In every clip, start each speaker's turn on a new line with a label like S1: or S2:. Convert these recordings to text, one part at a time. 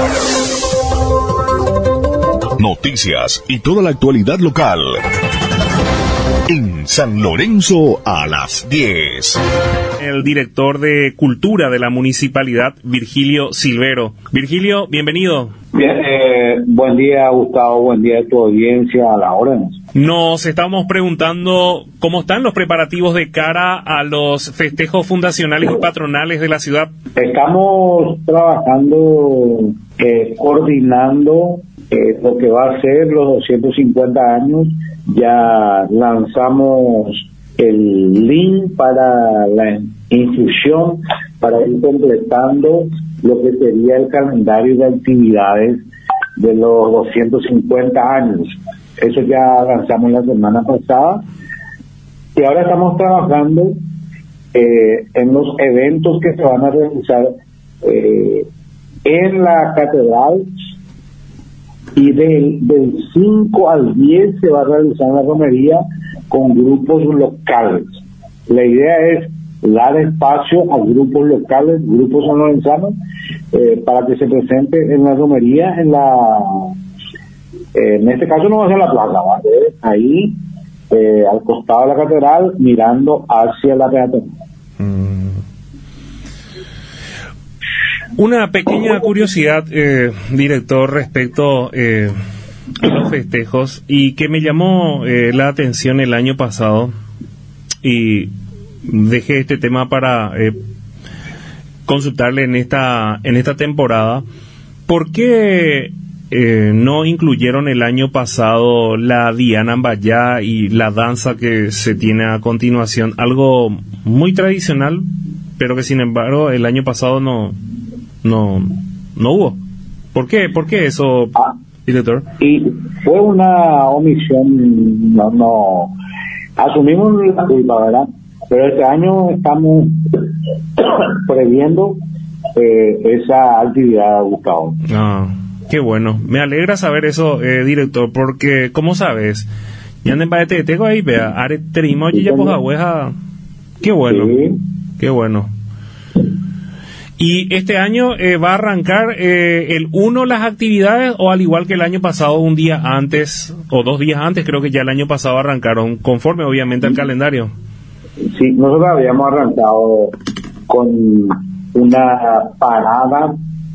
S1: Noticias y toda la actualidad local. En San Lorenzo a las 10.
S2: El director de Cultura de la Municipalidad, Virgilio Silvero. Virgilio, bienvenido.
S3: Bien, buen día, Gustavo, buen día a tu audiencia, a la hora.
S2: Nos estamos preguntando cómo están los preparativos de cara a los festejos fundacionales y patronales de la ciudad.
S3: Estamos trabajando, coordinando lo que va a ser los 250 años. Ya lanzamos el link para la inscripción, para ir completando lo que sería el calendario de actividades de los 250 años. Eso ya lanzamos la semana pasada y ahora estamos trabajando en los eventos que se van a realizar en la catedral, y del 5 al 10 se va a realizar la romería con grupos locales. La idea es dar espacio a grupos locales, grupos sanlorenzanos, para que se presente en la romería, en este caso no va a ser la plaza, va a ser ahí, al costado de la catedral, mirando hacia la peatonal.
S2: Una pequeña curiosidad, director, respecto a los festejos, y que me llamó la atención el año pasado, y dejé este tema para consultarle en esta temporada. ¿Por qué no incluyeron el año pasado la Diana Ambayá y la danza que se tiene a continuación? Algo muy tradicional, pero que sin embargo el año pasado no hubo. ¿Por qué eso, director?
S3: Y fue una omisión, no asumimos la culpa, ¿verdad? Pero este año estamos previendo esa actividad, Gustavo.
S2: Qué bueno. Me alegra saber eso, director, porque, ¿cómo sabes? Ya en Baete tengo ahí, vea, are terimo ya pues abueja. Qué bueno. Sí. Qué bueno. ¿Y este año va a arrancar el 1 las actividades, o al igual que el año pasado, un día antes o 2 días antes? Creo que ya el año pasado arrancaron, conforme obviamente al calendario.
S3: Sí, nosotros habíamos arrancado con una parada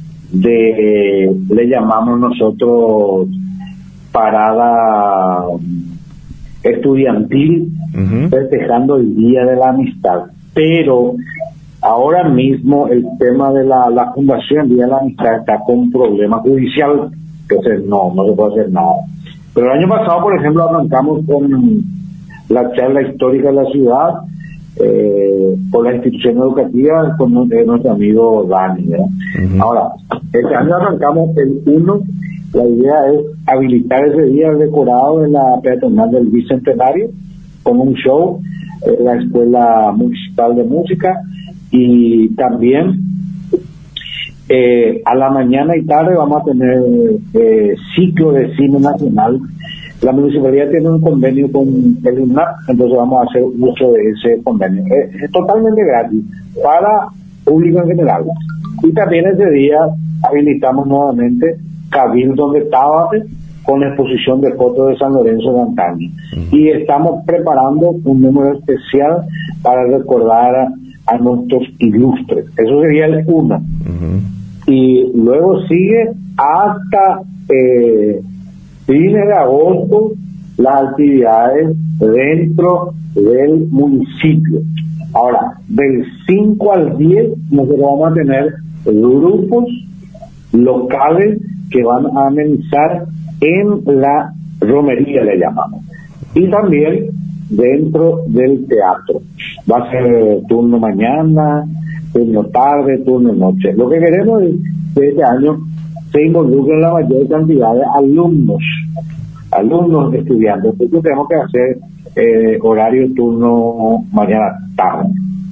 S3: le llamamos nosotros parada estudiantil, festejando el Día de la Amistad. Pero ahora mismo el tema de la Fundación Día de la Amistad está con problema judicial, entonces no se puede hacer nada. Pero el año pasado, por ejemplo, arrancamos con la charla histórica de la ciudad, por la institución educativa, con nuestro amigo Dani, ¿verdad? Ahora, este año arrancamos el 1, la idea es habilitar ese día el decorado de la peatonal del Bicentenario, con un show, la Escuela Municipal de Música, y también a la mañana y tarde vamos a tener ciclo de cine nacional. La municipalidad tiene un convenio con el INAP, entonces vamos a hacer uso de ese convenio. Es totalmente gratis para público en general. Y también ese día habilitamos nuevamente Cabildo de Tábate con exposición de fotos de San Lorenzo de antaño. Y estamos preparando un número especial para recordar a nuestros ilustres. Eso sería el 1. Y luego sigue hasta fines de agosto las actividades dentro del municipio. Ahora, del 5 al 10 nosotros vamos a tener grupos locales que van a amenizar en la romería, le llamamos. Y también dentro del teatro. Va a ser turno mañana, turno tarde, turno noche. Lo que queremos es que este año se involucren la mayor cantidad de alumnos estudiantes. Entonces tenemos que hacer horario turno mañana tarde.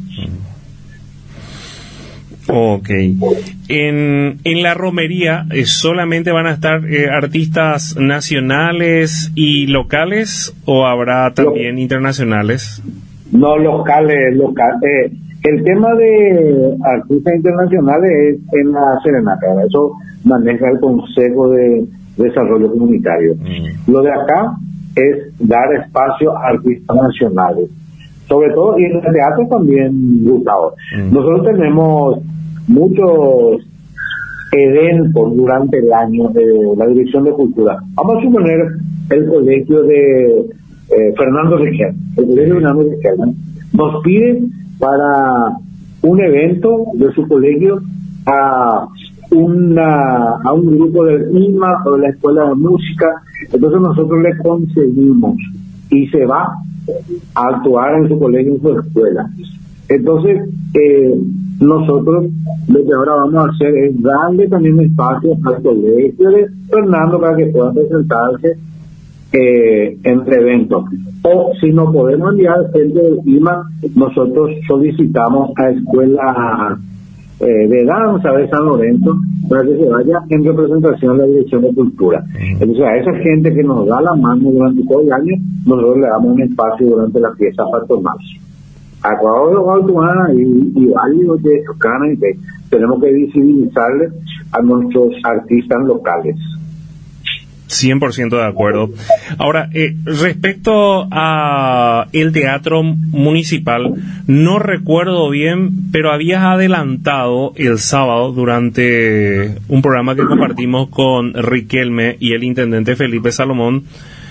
S2: Ok. En la romería solamente van a estar artistas nacionales y locales, o habrá también internacionales.
S3: No, locales. El tema de artistas internacionales es en la serenata. Eso maneja el Consejo de Desarrollo Comunitario. Lo de acá es dar espacio a artistas nacionales, sobre todo, y en el teatro también, Gustavo. Nosotros tenemos muchos eventos durante el año de la Dirección de Cultura. Vamos a suponer el colegio de Fernando Riquelme. El colegio de Fernando Riquelme nos pide para un evento de su colegio a un grupo del IMA o de la Escuela de Música. Entonces nosotros le conseguimos y se va a actuar en su colegio, en su escuela. Entonces nosotros lo que ahora vamos a hacer es darle también espacio al colegio de Fernando para que pueda presentarse en el evento. O si no podemos enviar gente del IMA, nosotros solicitamos a escuela de danza de San Lorenzo para que se vaya en representación de la Dirección de Cultura. Entonces a esa gente que nos da la mano durante todo el año, nosotros le damos un espacio durante la fiesta patronal. A Guadalajara y varios de Chocana, y tenemos que visibilizarle a nuestros artistas locales.
S2: 100% de acuerdo. Ahora, respecto a el teatro municipal, no recuerdo bien, pero habías adelantado el sábado durante un programa que compartimos con Riquelme y el intendente Felipe Salomón,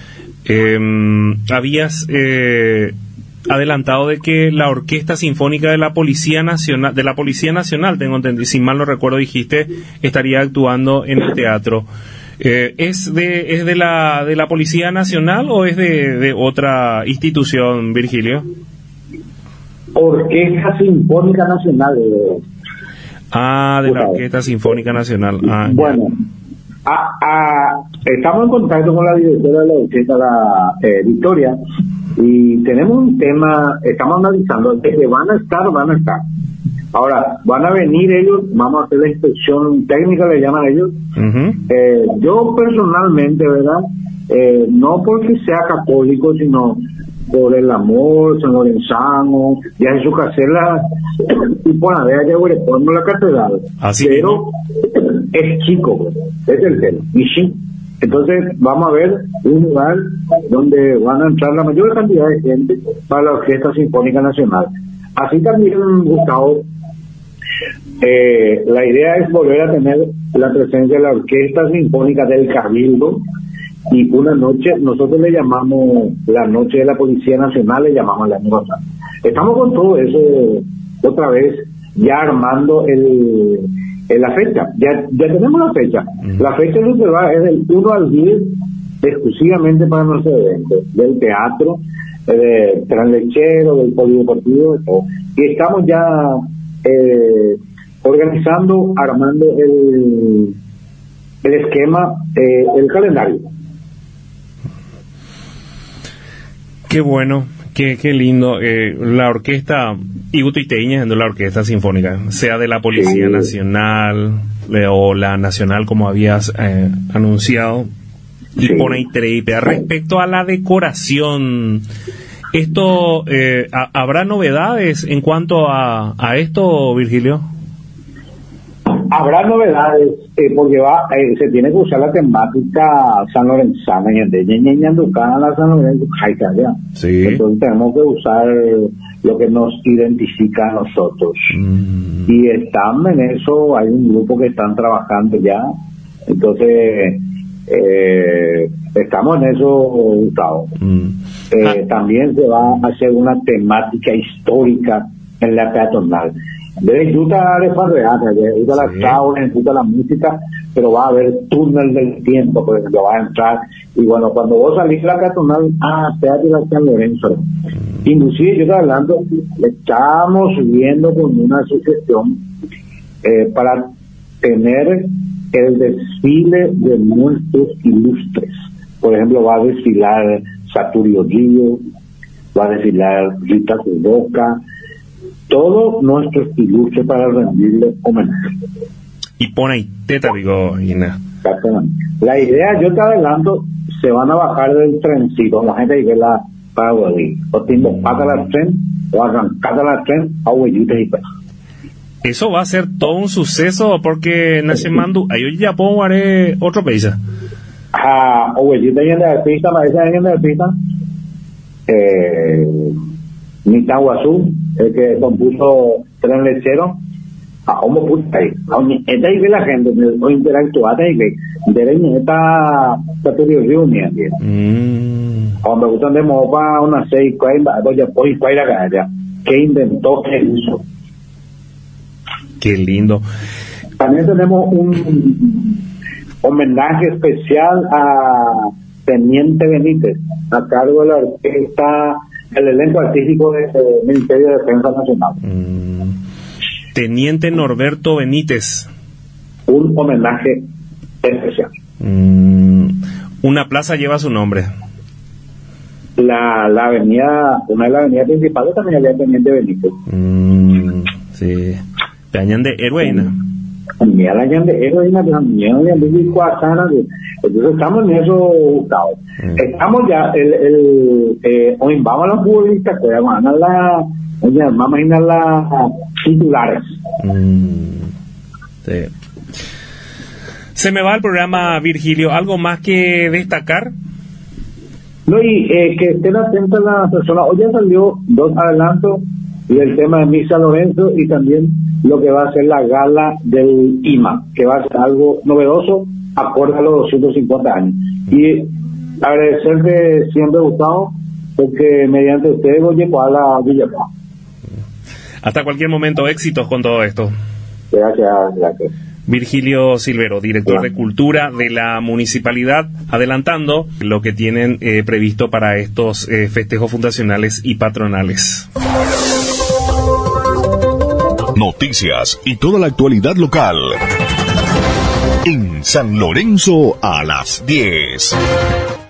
S2: habías adelantado de que la Orquesta Sinfónica de la Policía Nacional, tengo entendido, si mal no recuerdo dijiste, estaría actuando en el teatro. ¿Es de la Policía Nacional o es de otra institución, Virgilio?
S3: Orquesta Sinfónica Nacional.
S2: De la Orquesta Sinfónica Nacional.
S3: Bueno, estamos en contacto con la directora de la orquesta, Victoria, y tenemos un tema, estamos analizando, de que van a estar. Ahora, van a venir ellos, vamos a hacer la inspección técnica, le llaman ellos. Yo personalmente, ¿verdad? No porque sea católico, sino por el amor sanlorenzano, ya en su casela, y por la vea que ponemos la catedral. Pero es chico, es el tema. Y sí, entonces vamos a ver un lugar donde van a entrar la mayor cantidad de gente para la Orquesta Sinfónica Nacional. Así también, Gustavo, la idea es volver a tener la presencia de la Orquesta Sinfónica del Cabildo, y una noche, nosotros le llamamos la Noche de la Policía Nacional, le llamamos la noche. Estamos con todo eso otra vez, ya armando la fecha, ya tenemos la fecha. La fecha es del 1 al 10, exclusivamente para nuestro evento, del teatro, del translechero, del polideportivo, de todo. Y estamos ya organizando, armando el esquema, el calendario.
S2: Qué bueno, qué lindo. La orquesta igutuiteña, la Orquesta Sinfónica, sea de la Policía Nacional o la Nacional, como habías anunciado, y pone Itreipe. Respecto a la decoración, esto ¿habrá novedades en cuanto a esto, Virgilio?
S3: Habrá novedades, porque se tiene que usar la temática sanlorenzana, la San Lorenzo,
S2: sí.
S3: Entonces tenemos que usar lo que nos identifica a nosotros. Y están en eso, hay un grupo que están trabajando ya, entonces estamos en eso, Gustavo. También se va a hacer una temática histórica en la peatonal. De Utah de Farreata, de Utah la Taura, de Utah la música, pero va a haber túnel del tiempo, por ejemplo, va a entrar. Y bueno, cuando vos salís de la peatonal, Teatro de San Lorenzo. Inclusive, yo estoy hablando, estamos viendo con una asociación para tener el desfile de nuestros ilustres. Por ejemplo, va a desfilar Saturio Río, va a desfilar Rita Kudoka, todos nuestros ilustres para rendirle homenaje.
S2: Y pone ahí teta, digo, Ina.
S3: La idea, yo te adelanto, se van a bajar del trencito, la gente que la paga ahí, o timbo, paga la tren, o arrancada la tren, a huellitas y pues.
S2: Eso va a ser todo un suceso porque nace Mandu, ahí ya puedo jugar otro país.
S3: Ohuellita y en la pista, maestra en la pista, Nitahuazú, el que compuso Tren Lechero, ¿cómo puta ahí? Esta y ve la gente, o interactuada y ve, de esta reunión, cuando me gustan de mopa, una 6, voy a ir a galla, que inventó eso.
S2: Qué lindo.
S3: También tenemos un homenaje especial a Teniente Benítez, a cargo de la orquesta, el elenco artístico del Ministerio de Defensa Nacional.
S2: Teniente Norberto Benítez.
S3: Un homenaje especial.
S2: Una plaza lleva su nombre.
S3: La avenida, una de las avenidas principales también había Teniente Benítez.
S2: Sí. Peñan de Heroína.
S3: Mira la de Heroína, también de Cuasana. Entonces estamos en eso, Gustavo. Estamos ya, hoy vamos a los futbolistas, que van a vamos a ir a las titulares.
S2: Sí. Se me va el programa, Virgilio. ¿Algo más que destacar?
S3: No, y que estén atentas las personas. Hoy ya salió 2 adelantos del tema de Misa Lorenzo y también lo que va a ser la gala del IMA, que va a ser algo novedoso acorde a los 250 años. Y agradecerte siempre, Gustavo, porque mediante ustedes voy a la Villapa.
S2: Hasta cualquier momento, éxitos con todo esto.
S3: Gracias.
S2: Virgilio Silvero, director de Cultura de la Municipalidad, adelantando lo que tienen previsto para estos festejos fundacionales y patronales.
S1: Noticias y toda la actualidad local. En San Lorenzo a las 10.